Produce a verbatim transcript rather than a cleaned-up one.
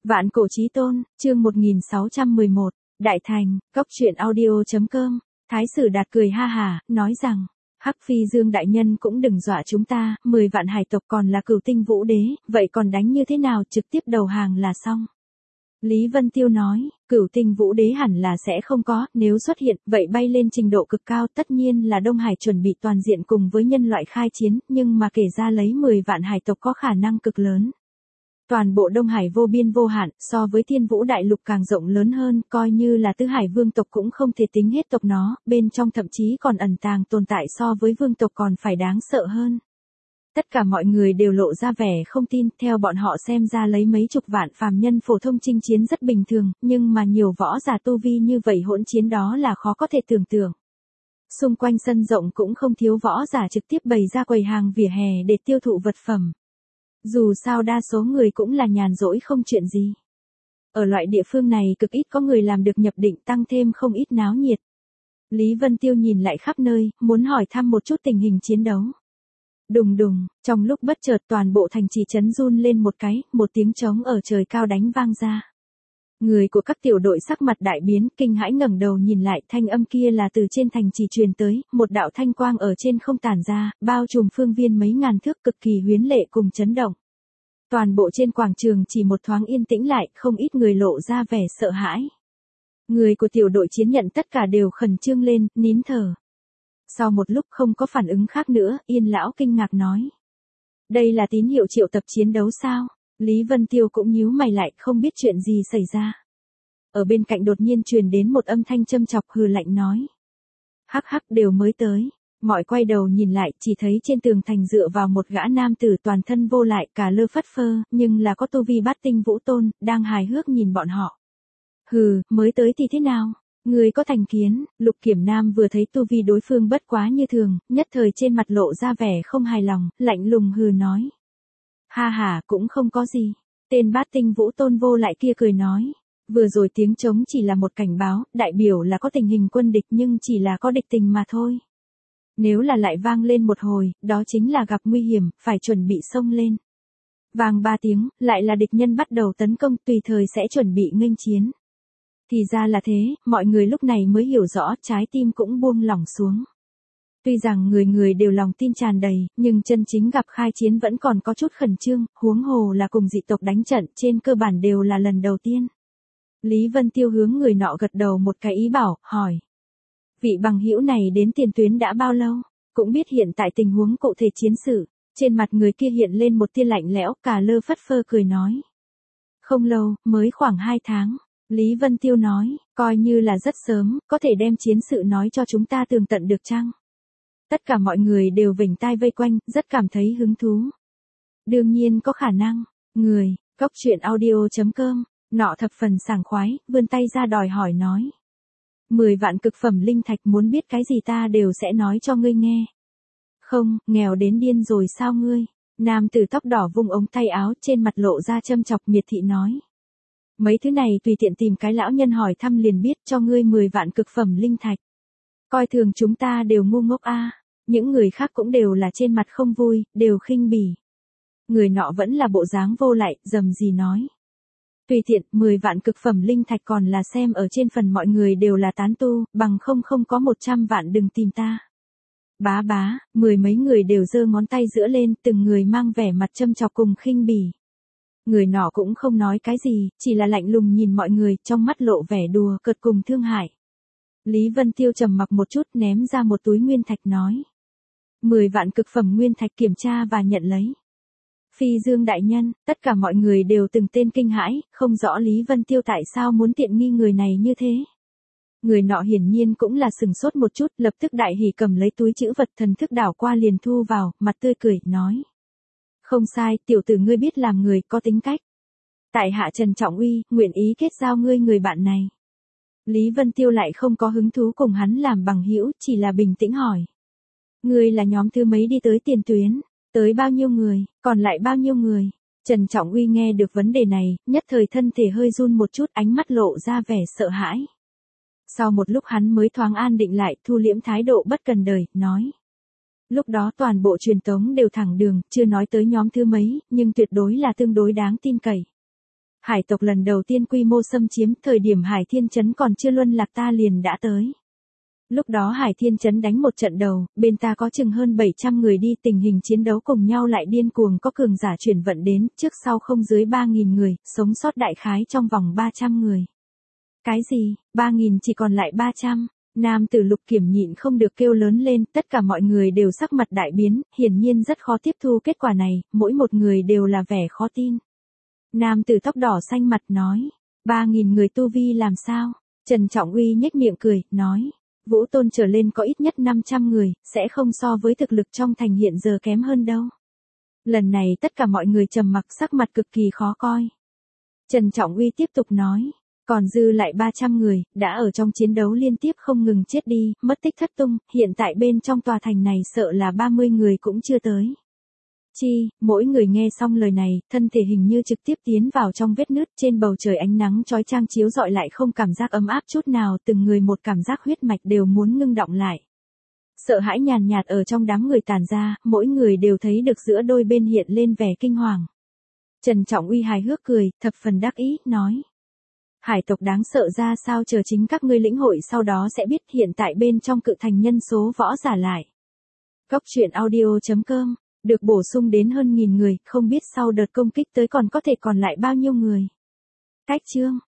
Vạn cổ chí tôn, chương một nghìn sáu trăm mười một, Đại Thành, Cốc truyện audio.com, Thái sử Đạt cười ha hả, nói rằng, Hắc Phi Dương đại nhân cũng đừng dọa chúng ta, mười vạn hải tộc còn là Cửu Tinh Vũ Đế, vậy còn đánh như thế nào, trực tiếp đầu hàng là xong. Lý Vân Tiêu nói, Cửu Tinh Vũ Đế hẳn là sẽ không có, nếu xuất hiện, vậy bay lên trình độ cực cao, tất nhiên là Đông Hải chuẩn bị toàn diện cùng với nhân loại khai chiến, nhưng mà kể ra lấy mười vạn hải tộc có khả năng cực lớn. Toàn bộ Đông Hải vô biên vô hạn, so với Thiên Vũ Đại Lục càng rộng lớn hơn, coi như là Tứ Hải Vương tộc cũng không thể tính hết tộc nó, bên trong thậm chí còn ẩn tàng tồn tại so với vương tộc còn phải đáng sợ hơn. Tất cả mọi người đều lộ ra vẻ không tin, theo bọn họ xem ra lấy mấy chục vạn phàm nhân phổ thông chinh chiến rất bình thường, nhưng mà nhiều võ giả tu vi như vậy hỗn chiến đó là khó có thể tưởng tượng. Xung quanh sân rộng cũng không thiếu võ giả trực tiếp bày ra quầy hàng vỉa hè để tiêu thụ vật phẩm. Dù sao đa số người cũng là nhàn rỗi không chuyện gì. Ở loại địa phương này cực ít có người làm được nhập định, tăng thêm không ít náo nhiệt. Lý Vân Tiêu nhìn lại khắp nơi, muốn hỏi thăm một chút tình hình chiến đấu. Đùng đùng, trong lúc bất chợt toàn bộ thành trì chấn run lên một cái, một tiếng trống ở trời cao đánh vang ra. Người của các tiểu đội sắc mặt đại biến, kinh hãi ngẩng đầu nhìn lại, thanh âm kia là từ trên thành trì truyền tới, một đạo thanh quang ở trên không tản ra, bao trùm phương viên mấy ngàn thước, cực kỳ huyến lệ cùng chấn động. Toàn bộ trên quảng trường chỉ một thoáng yên tĩnh lại, không ít người lộ ra vẻ sợ hãi. Người của tiểu đội chiến nhận tất cả đều khẩn trương lên, nín thở. Sau một lúc không có phản ứng khác nữa, Yên lão kinh ngạc nói. Đây là tín hiệu triệu tập chiến đấu sao? Lý Vân Tiêu cũng nhíu mày lại, không biết chuyện gì xảy ra. Ở bên cạnh đột nhiên truyền đến một âm thanh châm chọc, hừ lạnh nói. Hắc hắc, đều mới tới. Mọi quay đầu nhìn lại, chỉ thấy trên tường thành dựa vào một gã nam tử toàn thân vô lại, cả lơ phất phơ, nhưng là có tu vi bát tinh vũ tôn, đang hài hước nhìn bọn họ. Hừ, mới tới thì thế nào? Người có thành kiến. Lục Kiểm Nam vừa thấy tu vi đối phương bất quá như thường, nhất thời trên mặt lộ ra vẻ không hài lòng, lạnh lùng hừ nói. Ha ha, cũng không có gì. Tên bát tinh vũ tôn vô lại kia cười nói. Vừa rồi tiếng trống chỉ là một cảnh báo, đại biểu là có tình hình quân địch nhưng chỉ là có địch tình mà thôi. Nếu là lại vang lên một hồi, đó chính là gặp nguy hiểm, phải chuẩn bị xông lên. Vang ba tiếng, lại là địch nhân bắt đầu tấn công, tùy thời sẽ chuẩn bị nghênh chiến. Thì ra là thế, mọi người lúc này mới hiểu rõ, trái tim cũng buông lỏng xuống. Tuy rằng người người đều lòng tin tràn đầy, nhưng chân chính gặp khai chiến vẫn còn có chút khẩn trương, huống hồ là cùng dị tộc đánh trận, trên cơ bản đều là lần đầu tiên. Lý Vân Tiêu hướng người nọ gật đầu một cái ý bảo, hỏi. Vị bằng hữu này đến tiền tuyến đã bao lâu? Cũng biết hiện tại tình huống cụ thể chiến sự. Trên mặt người kia hiện lên một tia lạnh lẽo, cả lơ phất phơ cười nói. Không lâu, mới khoảng hai tháng. Lý Vân Tiêu nói, coi như là rất sớm, có thể đem chiến sự nói cho chúng ta tường tận được chăng? Tất cả mọi người đều vểnh tai vây quanh, rất cảm thấy hứng thú. Đương nhiên có khả năng. Người, Cốc truyện audio.com, nọ thập phần sảng khoái, vươn tay ra đòi hỏi nói. Mười vạn cực phẩm linh thạch, muốn biết cái gì ta đều sẽ nói cho ngươi nghe. Không, nghèo đến điên rồi sao ngươi? Nam tử tóc đỏ vung ống tay áo, trên mặt lộ ra châm chọc miệt thị nói. Mấy thứ này tùy tiện tìm cái lão nhân hỏi thăm liền biết, cho ngươi mười vạn cực phẩm linh thạch. Coi thường chúng ta đều ngu ngốc a. À. Những người khác cũng đều là trên mặt không vui, đều khinh bỉ. Người nọ vẫn là bộ dáng vô lại, rầm gì nói. Tùy tiện, mười vạn cực phẩm linh thạch còn là xem ở trên phần mọi người đều là tán tu, bằng không không có một trăm vạn đừng tìm ta. Bá bá, mười mấy người đều giơ ngón tay giữa lên, từng người mang vẻ mặt châm chọc cùng khinh bỉ. Người nọ cũng không nói cái gì, chỉ là lạnh lùng nhìn mọi người, trong mắt lộ vẻ đùa cợt cùng thương hại. Lý Vân Tiêu trầm mặc một chút, ném ra một túi nguyên thạch nói. Mười vạn cực phẩm nguyên thạch, kiểm tra và nhận lấy. Phi Dương đại nhân, tất cả mọi người đều từng tên kinh hãi, không rõ Lý Vân Tiêu tại sao muốn tiện nghi người này như thế. Người nọ hiển nhiên cũng là sừng sốt một chút, lập tức đại hỉ cầm lấy túi trữ vật, thần thức đảo qua liền thu vào, mặt tươi cười, nói. Không sai, tiểu tử ngươi biết làm người, có tính cách. Tại hạ Trần Trọng Uy, nguyện ý kết giao ngươi người bạn này. Lý Vân Tiêu lại không có hứng thú cùng hắn làm bằng hữu, chỉ là bình tĩnh hỏi. Ngươi là nhóm thứ mấy đi tới tiền tuyến? Tới bao nhiêu người, còn lại bao nhiêu người? Trần Trọng Uy nghe được vấn đề này, nhất thời thân thể hơi run một chút, ánh mắt lộ ra vẻ sợ hãi. Sau một lúc hắn mới thoáng an định lại, thu liễm thái độ bất cần đời, nói. Lúc đó toàn bộ truyền tống đều thẳng đường, chưa nói tới nhóm thứ mấy, nhưng tuyệt đối là tương đối đáng tin cậy. Hải tộc lần đầu tiên quy mô xâm chiếm, thời điểm Hải Thiên Trấn còn chưa luân lạc ta liền đã tới. Lúc đó Hải Thiên Trấn đánh một trận đầu, bên ta có chừng hơn bảy trăm người đi, tình hình chiến đấu cùng nhau lại điên cuồng, có cường giả chuyển vận đến, trước sau không dưới ba nghìn người, sống sót đại khái trong vòng ba trăm người. Cái gì, ba nghìn chỉ còn lại ba trăm? Nam tử Lục Kiểm nhịn không được kêu lớn lên, tất cả mọi người đều sắc mặt đại biến, hiển nhiên rất khó tiếp thu kết quả này, mỗi một người đều là vẻ khó tin. Nam tử tóc đỏ xanh mặt nói, ba nghìn người tu vi làm sao? Trần Trọng Uy nhếch miệng cười, nói, Vũ Tôn trở lên có ít nhất năm trăm người, sẽ không so với thực lực trong thành hiện giờ kém hơn đâu. Lần này tất cả mọi người trầm mặc, sắc mặt cực kỳ khó coi. Trần Trọng Uy tiếp tục nói, còn dư lại ba trăm người, đã ở trong chiến đấu liên tiếp không ngừng chết đi, mất tích thất tung, hiện tại bên trong tòa thành này sợ là ba mươi người cũng chưa tới. Chi, mỗi người nghe xong lời này, thân thể hình như trực tiếp tiến vào trong vết nứt, trên bầu trời ánh nắng chói chang chiếu rọi lại không cảm giác ấm áp chút nào, từng người một cảm giác huyết mạch đều muốn ngưng động lại. Sợ hãi nhàn nhạt ở trong đám người tàn ra, mỗi người đều thấy được giữa đôi bên hiện lên vẻ kinh hoàng. Trần Trọng Uy hài hước cười, thập phần đắc ý, nói. Hải tộc đáng sợ ra sao, chờ chính các ngươi lĩnh hội sau đó sẽ biết, hiện tại bên trong cự thành nhân số võ giả lại. Góc truyện audio chấm com được bổ sung đến hơn nghìn người, không biết sau đợt công kích tới còn có thể còn lại bao nhiêu người. Cách chương